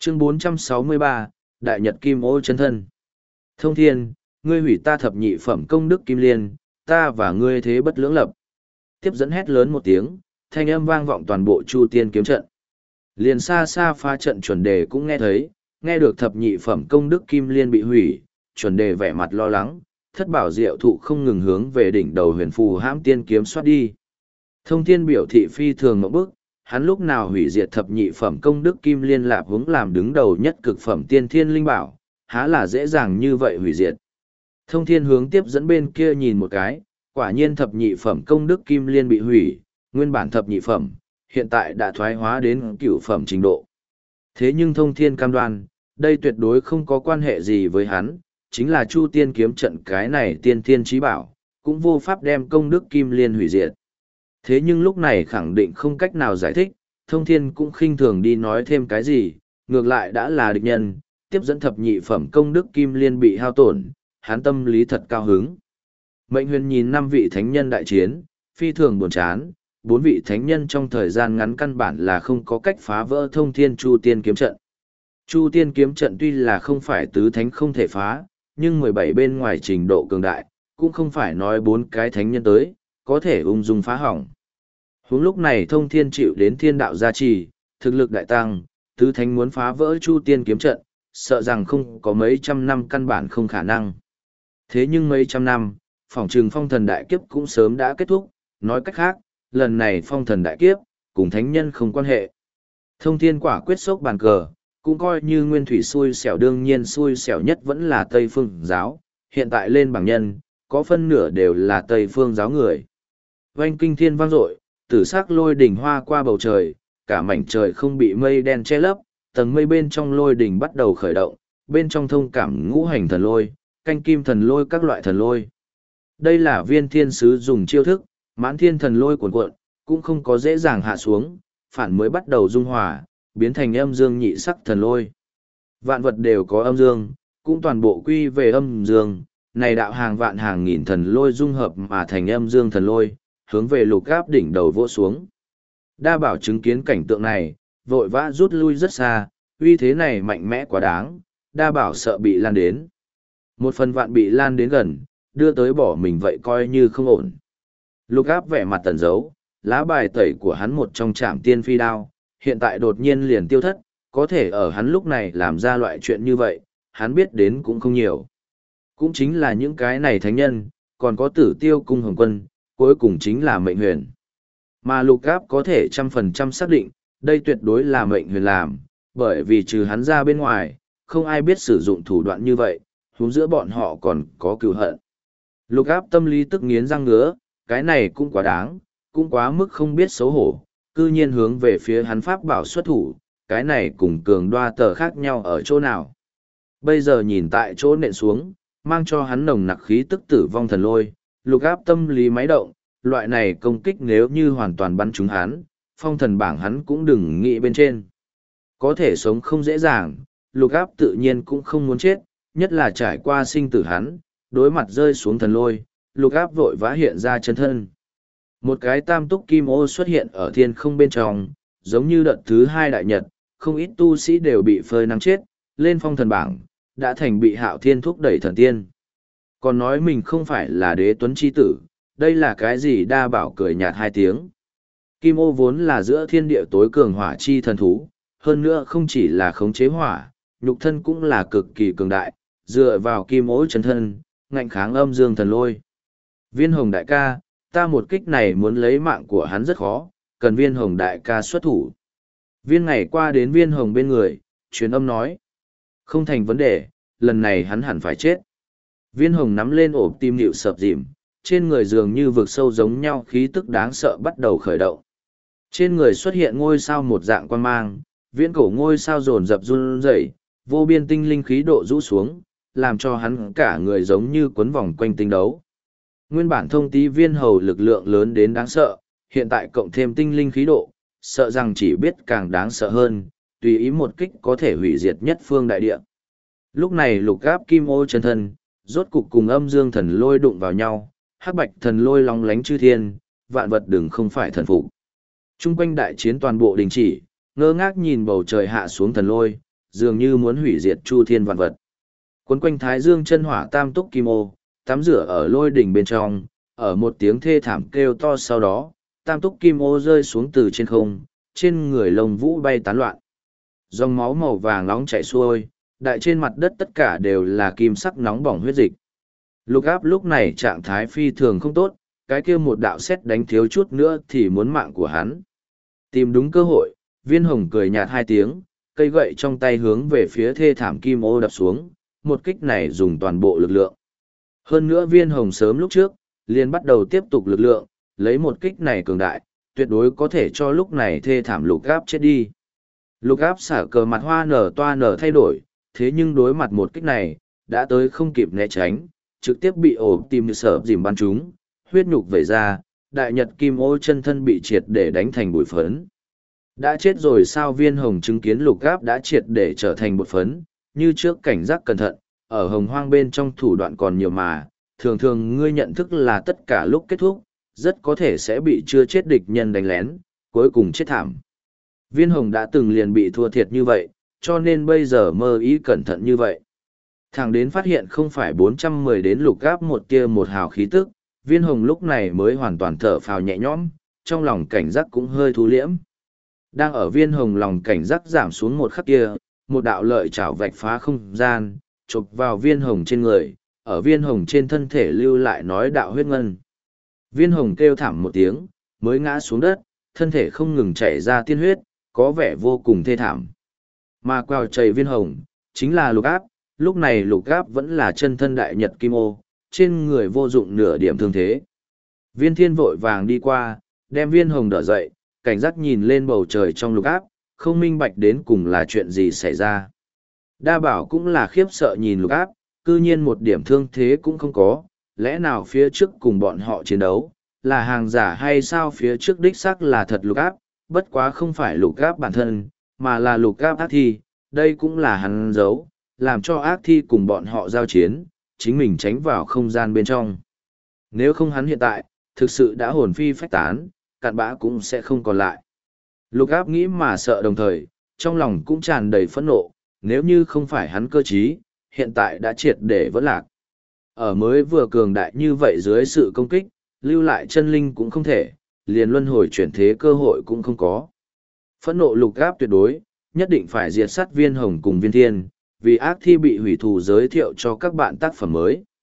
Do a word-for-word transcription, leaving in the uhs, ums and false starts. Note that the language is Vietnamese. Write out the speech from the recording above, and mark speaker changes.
Speaker 1: Chương bốn trăm sáu mươi ba, Đại Nhật Kim Ô chân thân. Thông thiên, ngươi hủy ta thập nhị phẩm công đức kim liên, ta và ngươi thế bất lưỡng lập. Tiếp dẫn hét lớn một tiếng, thanh âm vang vọng toàn bộ Chu Tiên kiếm trận. Liền xa xa phá trận chuẩn đề cũng nghe thấy, nghe được thập nhị phẩm công đức kim liên bị hủy, chuẩn đề vẻ mặt lo lắng, thất bảo diệu thụ không ngừng hướng về đỉnh đầu huyền phù hãm tiên kiếm xoát đi. Thông thiên biểu thị phi thường ngẫm bức, hắn lúc nào hủy diệt thập nhị phẩm công đức kim liên lạp hướng làm đứng đầu nhất cực phẩm tiên thiên linh bảo, há là dễ dàng như vậy hủy diệt. Thông thiên hướng tiếp dẫn bên kia nhìn một cái, quả nhiên thập nhị phẩm công đức kim liên bị hủy, nguyên bản thập nhị phẩm, hiện tại đã thoái hóa đến cửu phẩm trình độ. Thế nhưng thông thiên cam đoan, đây tuyệt đối không có quan hệ gì với hắn, chính là Chu Tiên kiếm trận cái này tiên thiên trí bảo, cũng vô pháp đem công đức kim liên hủy diệt. Thế nhưng lúc này khẳng định không cách nào giải thích, thông thiên cũng khinh thường đi nói thêm cái gì, ngược lại đã là địch nhân, tiếp dẫn thập nhị phẩm công đức kim liên bị hao tổn, hắn tâm lý thật cao hứng. Mệnh huyền nhìn năm vị thánh nhân đại chiến, phi thường buồn chán, bốn vị thánh nhân trong thời gian ngắn căn bản là không có cách phá vỡ thông thiên Chu Tiên kiếm trận. Chu Tiên kiếm trận tuy là không phải tứ thánh không thể phá, nhưng mười bảy bên ngoài trình độ cường đại, cũng không phải nói bốn cái thánh nhân tới, có thể ung dung phá hỏng. Huống lúc này thông thiên chịu đến thiên đạo gia trì, thực lực đại tăng, tứ thánh muốn phá vỡ Chu Tiên kiếm trận, sợ rằng không có mấy trăm năm căn bản không khả năng. Thế nhưng mấy trăm năm, phỏng trừng phong thần đại kiếp cũng sớm đã kết thúc, nói cách khác, lần này phong thần đại kiếp, cùng thánh nhân không quan hệ. Thông thiên quả quyết sốc bàn cờ, cũng coi như nguyên thủy xui xẻo, đương nhiên xui xẻo nhất vẫn là Tây Phương giáo, hiện tại lên bảng nhân, có phân nửa đều là Tây Phương giáo người. Oanh kinh thiên vang dội, tử sắc lôi đỉnh hoa qua bầu trời, cả mảnh trời không bị mây đen che lấp, tầng mây bên trong lôi đỉnh bắt đầu khởi động, bên trong thông cảm ngũ hành thần lôi, canh kim thần lôi các loại thần lôi. Đây là viên thiên sứ dùng chiêu thức, mãn thiên thần lôi cuồn cuộn, cũng không có dễ dàng hạ xuống, phản mới bắt đầu dung hòa, biến thành âm dương nhị sắc thần lôi. Vạn vật đều có âm dương, cũng toàn bộ quy về âm dương, này đạo hàng vạn hàng nghìn thần lôi dung hợp mà thành âm dương thần lôi, hướng về lục gáp đỉnh đầu vỗ xuống. Đa bảo chứng kiến cảnh tượng này, vội vã rút lui rất xa, uy thế này mạnh mẽ quá đáng, đa bảo sợ bị lan đến. Một phần vạn bị lan đến gần, đưa tới bỏ mình vậy coi như không ổn. Lục áp vẻ mặt tẩn giấu, lá bài tẩy của hắn một trong trạm tiên phi đao, hiện tại đột nhiên liền tiêu thất, có thể ở hắn lúc này làm ra loại chuyện như vậy, hắn biết đến cũng không nhiều. Cũng chính là những cái này thánh nhân, còn có tử tiêu cung hồng quân, cuối cùng chính là mệnh huyền. Mà lục áp có thể trăm phần trăm xác định, đây tuyệt đối là mệnh huyền làm, bởi vì trừ hắn ra bên ngoài, không ai biết sử dụng thủ đoạn như vậy, huống giữa bọn họ còn có cừu hận. Lục áp tâm lý tức nghiến răng ngứa, cái này cũng quá đáng, cũng quá mức không biết xấu hổ, cư nhiên hướng về phía hắn pháp bảo xuất thủ, cái này cùng cường đoa tờ khác nhau ở chỗ nào. Bây giờ nhìn tại chỗ nện xuống, mang cho hắn nồng nặc khí tức tử vong thần lôi, lục áp tâm lý máy động, loại này công kích nếu như hoàn toàn bắn trúng hắn, phong thần bảng hắn cũng đừng nghĩ bên trên. Có thể sống không dễ dàng, lục áp tự nhiên cũng không muốn chết, nhất là trải qua sinh tử hắn, đối mặt rơi xuống thần lôi, lục áp vội vã hiện ra chân thân. Một cái tam túc kim ô xuất hiện ở thiên không bên trong, giống như đợt thứ hai đại nhật, không ít tu sĩ đều bị phơi nắng chết, lên phong thần bảng, đã thành bị hạo thiên thúc đẩy thần tiên. Còn nói mình không phải là đế tuấn chi tử, đây là cái gì đa bảo cười nhạt hai tiếng. Kim ô vốn là giữa thiên địa tối cường hỏa chi thần thú, hơn nữa không chỉ là khống chế hỏa, nhục thân cũng là cực kỳ cường đại, dựa vào kim ô chân thân, ngạnh kháng âm dương thần lôi. Viên hồng đại ca, ta một kích này muốn lấy mạng của hắn rất khó, cần viên hồng đại ca xuất thủ. Viên ngày qua đến viên hồng bên người, truyền âm nói. Không thành vấn đề, lần này hắn hẳn phải chết. Viên hồng nắm lên ổ tim nịu sập dìm, trên người dường như vực sâu giống nhau khí tức đáng sợ bắt đầu khởi động. Trên người xuất hiện ngôi sao một dạng quan mang, viễn cổ ngôi sao rồn rập run rẩy, vô biên tinh linh khí độ rũ xuống, làm cho hắn cả người giống như quấn vòng quanh tinh đấu. Nguyên bản thông tí viên hầu lực lượng lớn đến đáng sợ, hiện tại cộng thêm tinh linh khí độ, sợ rằng chỉ biết càng đáng sợ hơn, tùy ý một kích có thể hủy diệt nhất phương đại địa. Lúc này lục gáp kim ô chân thân, rốt cục cùng âm dương thần lôi đụng vào nhau, hắc bạch thần lôi long lánh chư thiên, vạn vật đừng không phải thần phục. Trung quanh đại chiến toàn bộ đình chỉ, ngơ ngác nhìn bầu trời hạ xuống thần lôi, dường như muốn hủy diệt chu thiên vạn vật. Quấn quanh thái dương chân hỏa tam túc kim ô, tắm rửa ở lôi đỉnh bên trong, ở một tiếng thê thảm kêu to sau đó, tam túc kim ô rơi xuống từ trên không, trên người lông vũ bay tán loạn. Dòng máu màu vàng nóng chảy xuôi, đại trên mặt đất tất cả đều là kim sắc nóng bỏng huyết dịch. Lục áp lúc này trạng thái phi thường không tốt, cái kia một đạo sét đánh thiếu chút nữa thì muốn mạng của hắn. Tìm đúng cơ hội, viên hồng cười nhạt hai tiếng, cây gậy trong tay hướng về phía thê thảm kim ô đập xuống, một kích này dùng toàn bộ lực lượng. Hơn nữa viên hồng sớm lúc trước, liền bắt đầu tiếp tục lực lượng, lấy một kích này cường đại, tuyệt đối có thể cho lúc này thê thảm lục áp chết đi. Lục áp xả cờ mặt hoa nở toa nở thay đổi, thế nhưng đối mặt một kích này, đã tới không kịp né tránh, trực tiếp bị ổ tìm sở dìm bắn trúng, huyết nhục vẩy ra, đại nhật kim ô chân thân bị triệt để đánh thành bụi phấn. Đã chết rồi sao? Viên hồng chứng kiến lục áp đã triệt để trở thành bụi phấn, như trước cảnh giác cẩn thận, ở hồng hoang bên trong thủ đoạn còn nhiều mà, thường thường ngươi nhận thức là tất cả lúc kết thúc, rất có thể sẽ bị chưa chết địch nhân đánh lén, cuối cùng chết thảm. Viên hồng đã từng liền bị thua thiệt như vậy, cho nên bây giờ mơ ý cẩn thận như vậy. Thẳng đến phát hiện không phải bốn trăm mười đến lục áp một tia một hào khí tức, viên hồng lúc này mới hoàn toàn thở phào nhẹ nhõm, trong lòng cảnh giác cũng hơi thu liễm. Đang ở viên hồng lòng cảnh giác giảm xuống một khắc kia, một đạo lợi chảo vạch phá không gian, chụp vào viên hồng trên người, ở viên hồng trên thân thể lưu lại nói đạo huyết ngân. Viên hồng kêu thảm một tiếng, mới ngã xuống đất, thân thể không ngừng chảy ra tiên huyết, có vẻ vô cùng thê thảm. Mà quào chảy viên hồng, chính là lục áp, lúc này lục áp vẫn là chân thân đại nhật kim ô, trên người vô dụng nửa điểm thương thế. Viên thiên vội vàng đi qua, đem viên hồng đỡ dậy, cảnh giác nhìn lên bầu trời trong lục áp, không minh bạch đến cùng là chuyện gì xảy ra. Đa bảo cũng là khiếp sợ nhìn lục áp, cư nhiên một điểm thương thế cũng không có, lẽ nào phía trước cùng bọn họ chiến đấu, là hàng giả hay sao? Phía trước đích xác là thật lục áp, bất quá không phải lục áp bản thân, mà là lục áp ác thi, đây cũng là hắn giấu, làm cho ác thi cùng bọn họ giao chiến, chính mình tránh vào không gian bên trong. Nếu không hắn hiện tại, thực sự đã hồn phi phách tán, cặn bã cũng sẽ không còn lại. Lục áp nghĩ mà sợ đồng thời, trong lòng cũng tràn đầy phẫn nộ, nếu như không phải hắn cơ trí, hiện tại đã triệt để vỡ lạc. Ở mới vừa cường đại như vậy dưới sự công kích, lưu lại chân linh cũng không thể, liền luân hồi chuyển thế cơ hội cũng không có. Phẫn nộ lục áp tuyệt đối, nhất định phải diệt sát viên hồng cùng viên thiên, vì ác thi bị hủy thù giới thiệu cho các bạn tác phẩm mới.